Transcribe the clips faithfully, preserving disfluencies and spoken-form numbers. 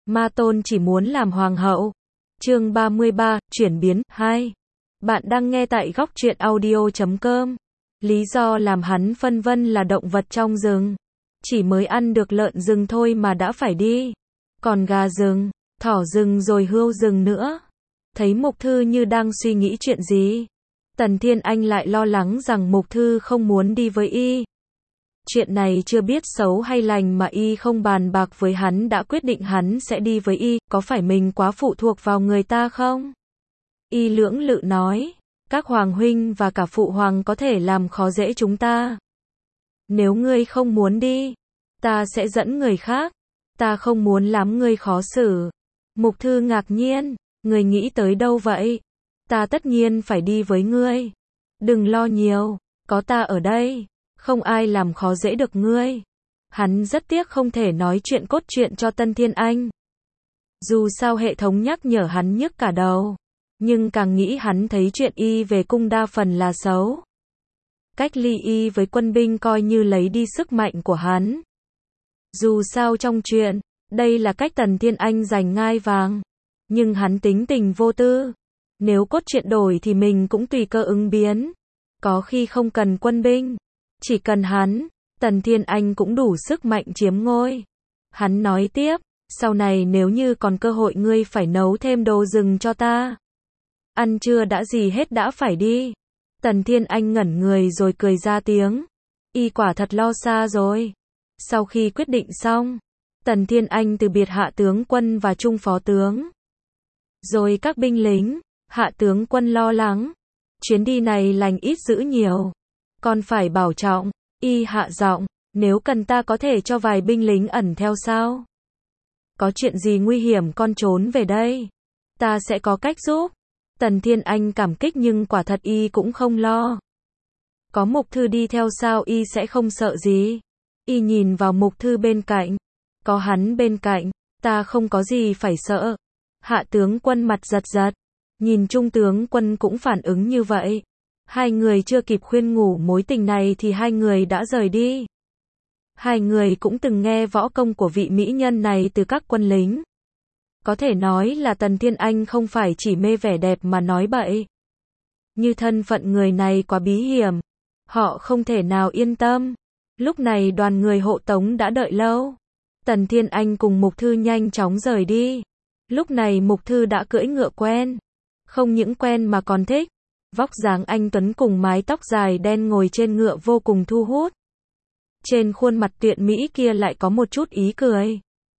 Ma Tôn chỉ muốn làm hoàng hậu. Chương ba mươi ba, chuyển biến, hai. Bạn đang nghe tại góc truyện audio chấm com. Lý do làm hắn phân vân là động vật trong rừng. Chỉ mới ăn được lợn rừng thôi mà đã phải đi. Còn gà rừng, thỏ rừng rồi hươu rừng nữa. Thấy Mục Thư như đang suy nghĩ chuyện gì. Tần Thiên Anh lại lo lắng rằng Mục Thư không muốn đi với y. Chuyện này chưa biết xấu hay lành mà y không bàn bạc với hắn đã quyết định hắn sẽ đi với y, có phải mình quá phụ thuộc vào người ta không? Y lưỡng lự nói, các hoàng huynh và cả phụ hoàng có thể làm khó dễ chúng ta. Nếu ngươi không muốn đi, ta sẽ dẫn người khác. Ta không muốn làm ngươi khó xử. Mục Thư ngạc nhiên, ngươi nghĩ tới đâu vậy? Ta tất nhiên phải đi với ngươi. Đừng lo nhiều, có ta ở đây. Không ai làm khó dễ được ngươi. Hắn rất tiếc không thể nói chuyện cốt truyện cho Tân Thiên Anh. Dù sao hệ thống nhắc nhở hắn nhức cả đầu. Nhưng càng nghĩ hắn thấy chuyện y về cung đa phần là xấu. Cách ly y với quân binh coi như lấy đi sức mạnh của hắn. Dù sao trong chuyện, đây là cách Tần Thiên Anh giành ngai vàng. Nhưng hắn tính tình vô tư. Nếu cốt truyện đổi thì mình cũng tùy cơ ứng biến. Có khi không cần quân binh. Chỉ cần hắn, Tần Thiên Anh cũng đủ sức mạnh chiếm ngôi. Hắn nói tiếp, sau này nếu như còn cơ hội ngươi phải nấu thêm đồ rừng cho ta. Ăn trưa đã gì hết đã phải đi. Tần Thiên Anh ngẩn người rồi cười ra tiếng. Y quả thật lo xa rồi. Sau khi quyết định xong, Tần Thiên Anh từ biệt hạ tướng quân và trung phó tướng. Rồi các binh lính, hạ tướng quân lo lắng. Chuyến đi này lành ít dữ nhiều. Còn phải bảo trọng, y hạ giọng, nếu cần ta có thể cho vài binh lính ẩn theo sao? Có chuyện gì nguy hiểm con trốn về đây? Ta sẽ có cách giúp. Tần Thiên Anh cảm kích nhưng quả thật y cũng không lo. Có Mục Thư đi theo sao y sẽ không sợ gì? Y nhìn vào Mục Thư bên cạnh. Có hắn bên cạnh, ta không có gì phải sợ. Hạ tướng quân mặt giật giật. Nhìn trung tướng quân cũng phản ứng như vậy. Hai người chưa kịp khuyên ngủ mối tình này thì hai người đã rời đi. Hai người cũng từng nghe võ công của vị mỹ nhân này từ các quân lính. Có thể nói là Tần Thiên Anh không phải chỉ mê vẻ đẹp mà nói bậy. Như thân phận người này quá bí hiểm. Họ không thể nào yên tâm. Lúc này đoàn người hộ tống đã đợi lâu. Tần Thiên Anh cùng Mục Thư nhanh chóng rời đi. Lúc này Mục Thư đã cưỡi ngựa quen. Không những quen mà còn thích. Vóc dáng anh tuấn cùng mái tóc dài đen ngồi trên ngựa vô cùng thu hút. Trên khuôn mặt tuyệt mỹ kia lại có một chút ý cười.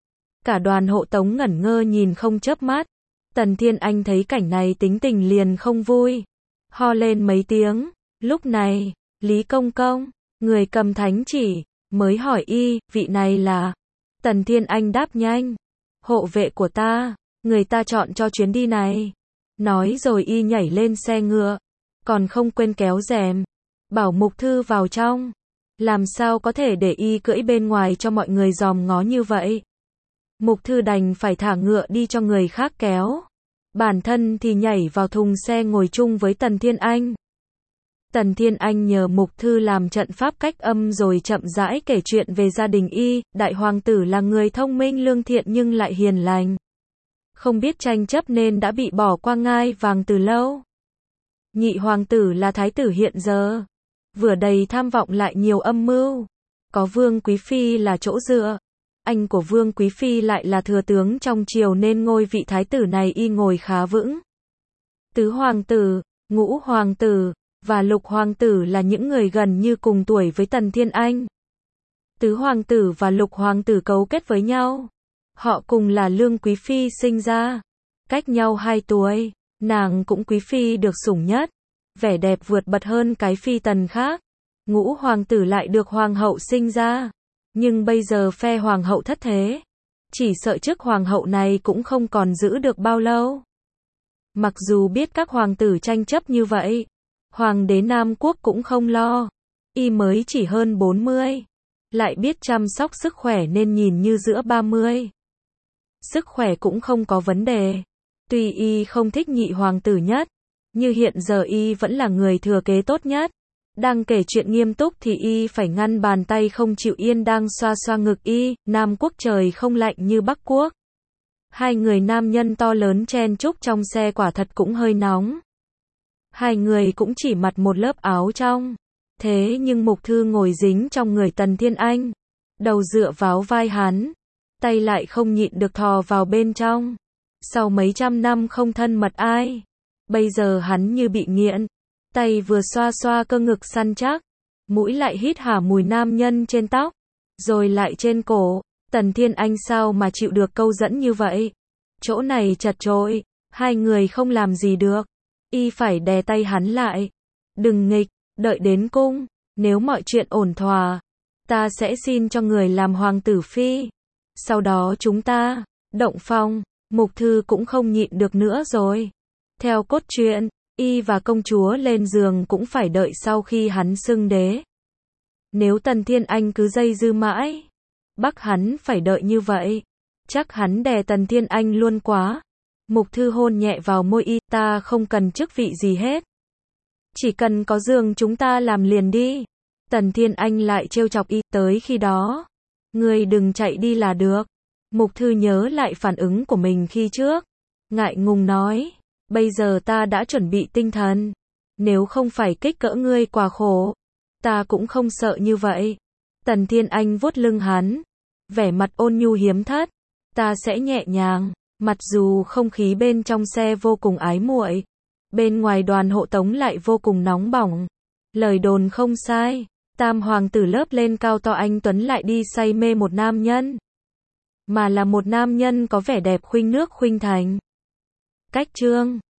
Cả đoàn hộ tống ngẩn ngơ nhìn không chớp mắt. Tần Thiên Anh thấy cảnh này tính tình liền không vui. Ho lên mấy tiếng. Lúc này, Lý Công Công, người cầm thánh chỉ, mới hỏi y, vị này là... Tần Thiên Anh đáp nhanh. Hộ vệ của ta, người ta chọn cho chuyến đi này. Nói rồi y nhảy lên xe ngựa. Còn không quên kéo rèm. Bảo Mục Thư vào trong. Làm sao có thể để y cưỡi bên ngoài cho mọi người dòm ngó như vậy. Mục Thư đành phải thả ngựa đi cho người khác kéo. Bản thân thì nhảy vào thùng xe ngồi chung với Tần Thiên Anh. Tần Thiên Anh nhờ Mục Thư làm trận pháp cách âm rồi chậm rãi kể chuyện về gia đình y. Đại hoàng tử là người thông minh lương thiện nhưng lại hiền lành. Không biết tranh chấp nên đã bị bỏ qua ngai vàng từ lâu. Nhị hoàng tử là thái tử hiện giờ. Vừa đầy tham vọng lại nhiều âm mưu. Có Vương Quý Phi là chỗ dựa. Anh của Vương Quý Phi lại là thừa tướng trong triều nên ngôi vị thái tử này y ngồi khá vững. Tứ hoàng tử, ngũ hoàng tử, và lục hoàng tử là những người gần như cùng tuổi với Tần Thiên Anh. Tứ hoàng tử và lục hoàng tử cấu kết với nhau. Họ cùng là Lương Quý Phi sinh ra. Cách nhau hai tuổi, nàng cũng Quý Phi được sủng nhất. Vẻ đẹp vượt bật hơn cái phi tần khác. Ngũ hoàng tử lại được hoàng hậu sinh ra. Nhưng bây giờ phe hoàng hậu thất thế. Chỉ sợ chức hoàng hậu này cũng không còn giữ được bao lâu. Mặc dù biết các hoàng tử tranh chấp như vậy, hoàng đế Nam Quốc cũng không lo. Y mới chỉ hơn bốn mươi. Lại biết chăm sóc sức khỏe nên nhìn như giữa ba mươi. Sức khỏe cũng không có vấn đề. Tuy y không thích nhị hoàng tử nhất, như hiện giờ y vẫn là người thừa kế tốt nhất. Đang kể chuyện nghiêm túc thì y phải ngăn bàn tay không chịu yên đang xoa xoa ngực y. Nam Quốc trời không lạnh như Bắc Quốc. Hai người nam nhân to lớn chen chúc trong xe quả thật cũng hơi nóng. Hai người cũng chỉ mặc một lớp áo trong. Thế nhưng Mục Thư ngồi dính trong người Tần Thiên Anh. Đầu dựa vào vai hắn. Tay lại không nhịn được thò vào bên trong. Sau mấy trăm năm không thân mật ai. Bây giờ hắn như bị nghiện. Tay vừa xoa xoa cơ ngực săn chắc. Mũi lại hít hà mùi nam nhân trên tóc. Rồi lại trên cổ. Tần Thiên Anh sao mà chịu được câu dẫn như vậy. Chỗ này chật chội. Hai người không làm gì được. Y phải đè tay hắn lại. Đừng nghịch. Đợi đến cung. Nếu mọi chuyện ổn thỏa. Ta sẽ xin cho người làm hoàng tử phi. Sau đó chúng ta. Động phòng. Mục Thư cũng không nhịn được nữa rồi. Theo cốt truyện. Y và công chúa lên giường cũng phải đợi sau khi hắn xưng đế. Nếu Tần Thiên Anh cứ dây dưa mãi. Bắt hắn phải đợi như vậy. Chắc hắn đè Tần Thiên Anh luôn quá. Mục Thư hôn nhẹ vào môi Y. Ta không cần chức vị gì hết. Chỉ cần có giường chúng ta làm liền đi. Tần Thiên Anh lại trêu chọc Y. Tới khi đó. Ngươi đừng chạy đi là được. Mục Thư nhớ lại phản ứng của mình khi trước. Ngại ngùng nói. Bây giờ ta đã chuẩn bị tinh thần. Nếu không phải kích cỡ ngươi quá khổ. Ta cũng không sợ như vậy. Tần Thiên Anh vuốt lưng hắn. Vẻ mặt ôn nhu hiếm thất. Ta sẽ nhẹ nhàng. Mặc dù không khí bên trong xe vô cùng ái muội. Bên ngoài đoàn hộ tống lại vô cùng nóng bỏng. Lời đồn không sai. Tam hoàng tử lớp lên cao to anh Tuấn lại đi say mê một nam nhân. Mà là một nam nhân có vẻ đẹp khuynh nước khuynh thành. Cách chương